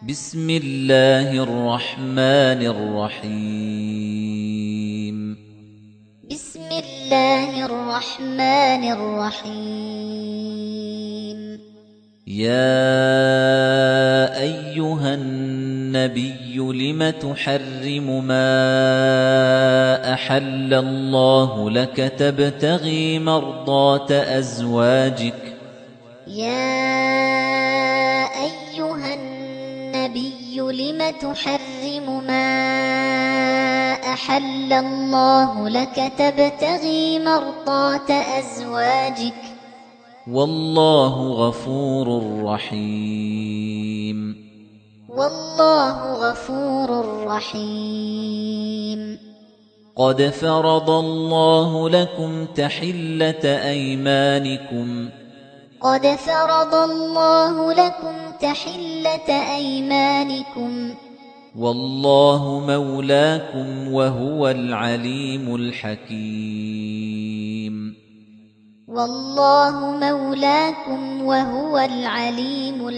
بسم الله الرحمن الرحيم بسم الله الرحمن الرحيم يا أيها النبي لم تحرم ما أحل الله لك تبتغي مرضات أزواجك يا أيها النبي لم تحرم ما أحل الله لك تبتغي مرضات أزواجك والله غفور رحيم والله غفور رحيم قد فرض الله لكم تحلة أيمانكم قد فرض الله لكم تحلة أيمانكم والله مولاكم وهو العليم الحكيم والله مولاكم وهو العليم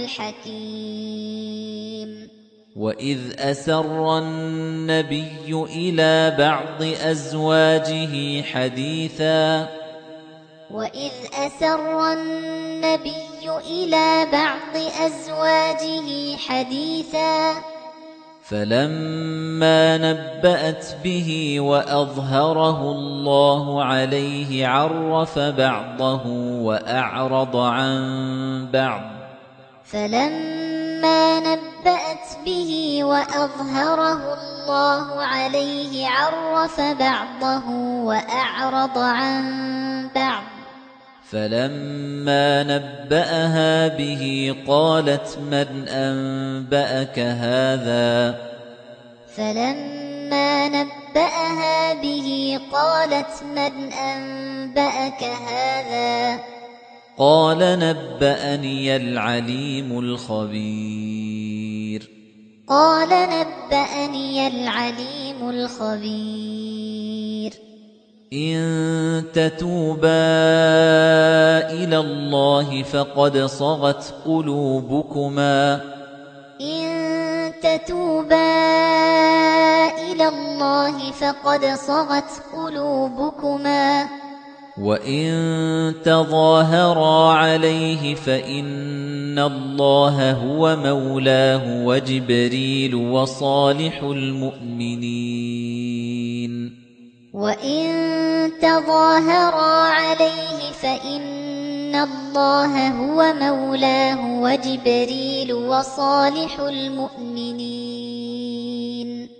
الحكيم وإذ أسر النبي إلى بعض أزواجه حديثا وإذ أسر النبي إلى بعض أزواجه حديثا فلما نبأت به وأظهره الله عليه عرف بعضه وأعرض عن بعض فلما نبأت به وأظهره الله عليه عرف بعضه وأعرض عن بعض فلما نبأها به قالت من أنبأك هذا فلما نبأها به قالت من أنبأك هذا قال نبأني العليم الخبير قال نبأني العليم الخبير إن تتوبا إلى الله فقد صغت قلوبكما إن تتوبا إلى الله فقد صغت قلوبكما وإن تظاهرا عليه فإن الله هو مولاه وجبريل وصالح المؤمنين وإن تظاهرا عليه فإن الله هو مولاه وجبريل وصالح المؤمنين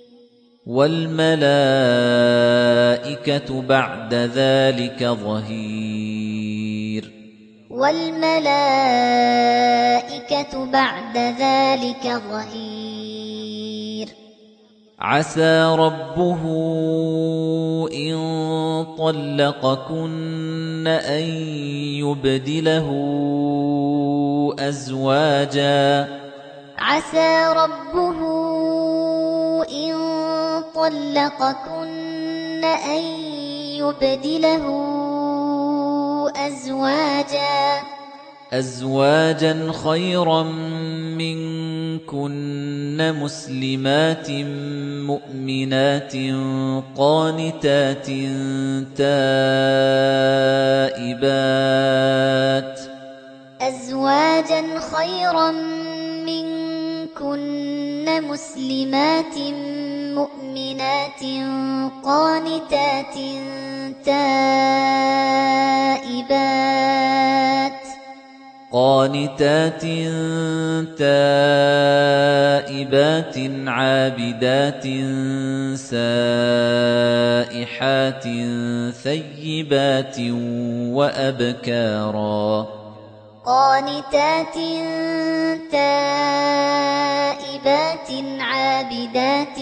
والملائكة بعد ذلك ظهير والملائكة بعد ذلك ظهير عسى ربه إن طلقكن أن يبدله أزواجا عسى ربه إن طلقكن أن يبدله أزواجا خيرا منكن مسلمات مؤمنات قانتات تائبات أزواجا خيرا منكن مسلمات مؤمنات قانتات تائبات عابدات سائحات ثيبات وأبكارا قانتات تائبات عابدات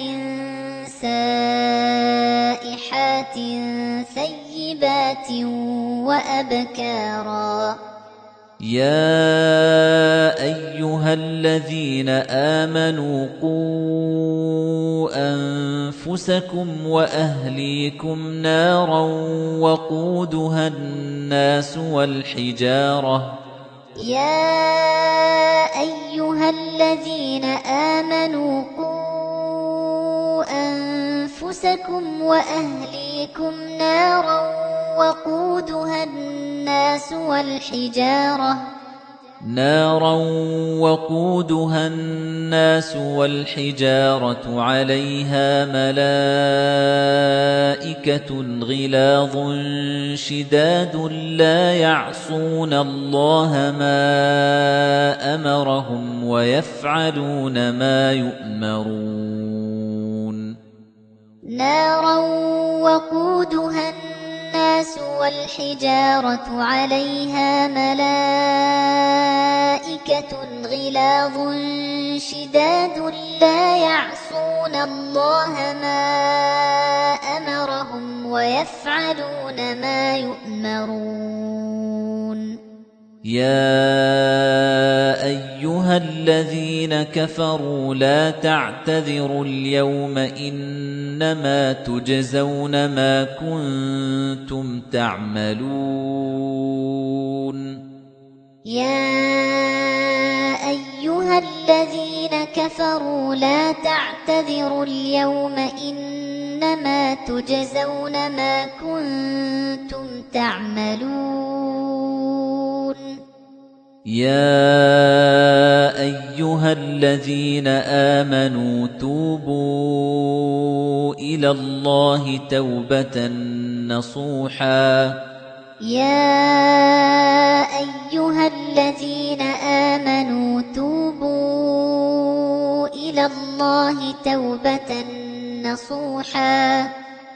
سائحات ثيبات وأبكارا يا أيها الذين آمنوا قوا أنفسكم وأهليكم نارا وقودها الناس والحجارة يا أيها أيها الذين آمنوا قوا أنفسكم وأهليكم نارا وقودها الناس والحجارة عليها ملائكة غلاظ شداد لا يعصون الله ما أمرهم ويفعلون ما يؤمرون نارا وقودها الناس والحجارة عليها ملائكة غلاظ شداد لا يعصون الله ما أمرهم ويفعلون ما يؤمرون يا أيها الذين كفروا لا تعتذروا اليوم إنما تجزون ما كنتم تعملون يا أيها الذين كفروا لا تعتذروا اليوم إنما تجزون ما كنتم تعملون يا أيها الذين آمنوا توبوا إلى الله توبة نصوحا يا أيها الذين آمنوا توبوا إلى الله توبة نصوحا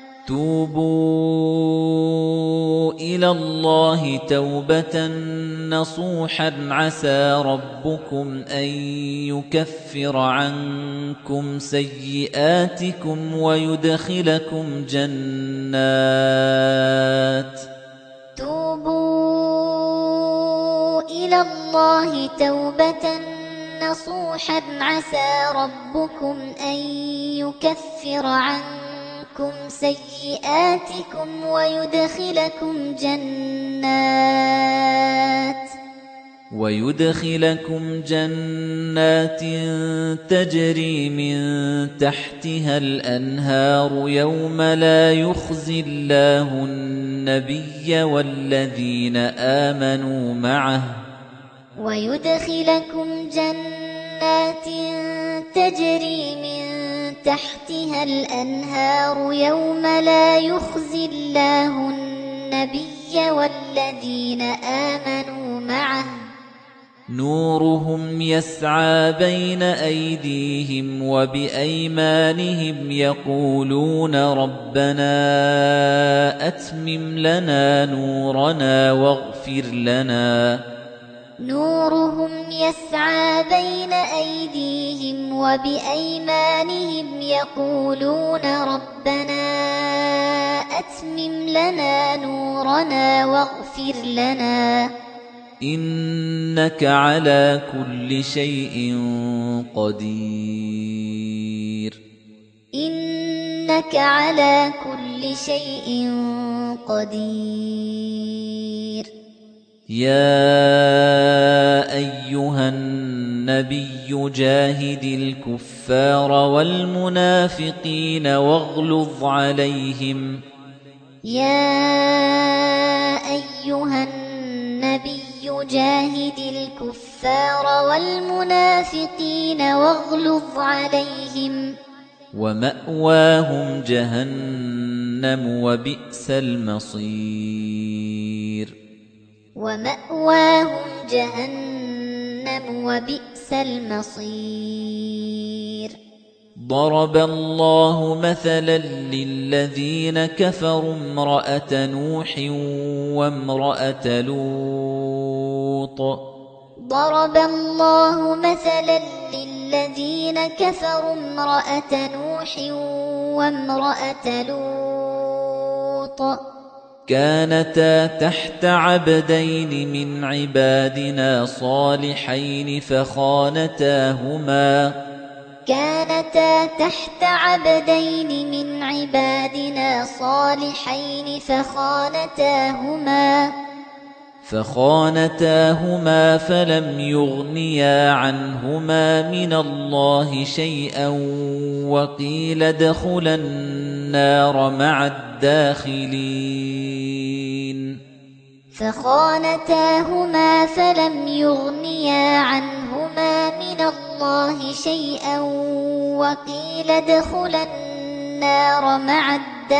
توبوا إلى الله توبة نصوحا عسى ربكم أن يكفر عنكم سيئاتكم ويدخلكم جنات توبوا إلى الله توبة نصوحا عسى ربكم أن يكفر عنكم سيئاتكم ويدخلكم جنات تجري من تحتها الأنهار يوم لا يخزي الله النبي والذين آمنوا معه ويدخلكم جنات تجري من تحتها الأنهار يوم لا يخزي الله النبي والذين آمنوا معه نورهم يسعى بين أيديهم وبأيمانهم يقولون ربنا أتمم لنا نورنا واغفر لنا نورهم يسعى بين أيديهم وبأيمانهم يقولون ربنا أتمم لنا نورنا واغفر لنا إنك على كل شيء قدير إنك على كل شيء قدير يا أيها النبي جاهد الكفار والمنافقين واغلظ عليهم يا أيها النبي جاهد الكفار والمنافقين واغلظ عليهم ومأواهم جهنم وبئس المصير ومأواهم جهنم وبئس المصير ضرب الله مثلا للذين كفروا امرأة نوح وامرأة لوط ضرب الله مثلا للذين كفروا امرأة نوح وامرأة لوط كانتا تحت عبدين من عبادنا صالحين فخانتاهما فخانتاهما فلم يغنيا عنهما من الله شيئا وقيل ادخلا النار مع الداخلين فخانتاهما فلم يغنيا عنهما من الله شيئا وقيل ادخلا النار مع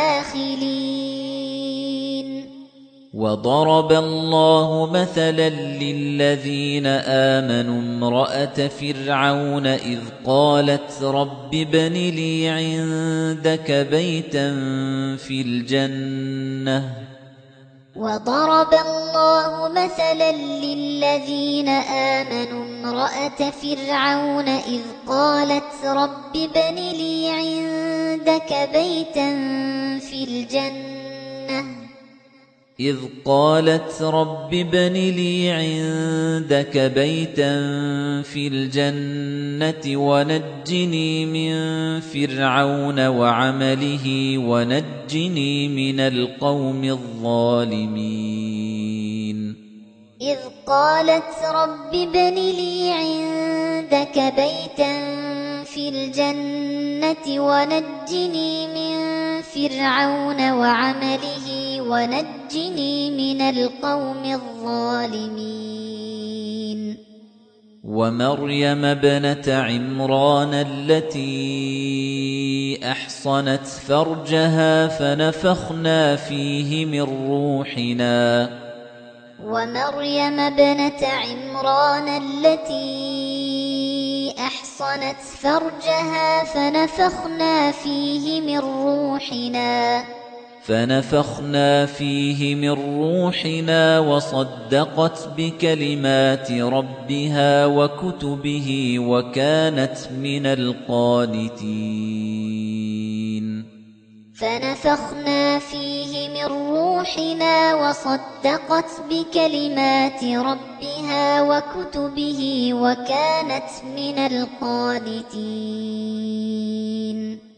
الداخلين وضرب الله مثلا للذين آمنوا امرأة فرعون إذ قالت رب ابن لي عندك بيتا في الجنة وضرب الله مثلا للذين آمنوا امرأة فرعون إذ قالت رب ابن لي عندك بيتا في الجنة إذ قالت رب ابن لي عندك بيتا في الجنة ونجني من فرعون وعمله ونجني من القوم الظالمين إذ قالت رب ابن لي عندك بيتا في الجنة ونجني من فرعون وعمله ونجني من القوم الظالمين ومريم ابنة عمران التي أحصنت فرجها فنفخنا فيه من روحنا ومريم ابنة عمران التي أحصنت فرجها فنفخنا فيه من روحنا وصدقت بكلمات ربها وكتبه وكانت من القانتين فنفخنا فيه من روحنا وصدقت بكلمات ربها وكتبه وكانت من القانتين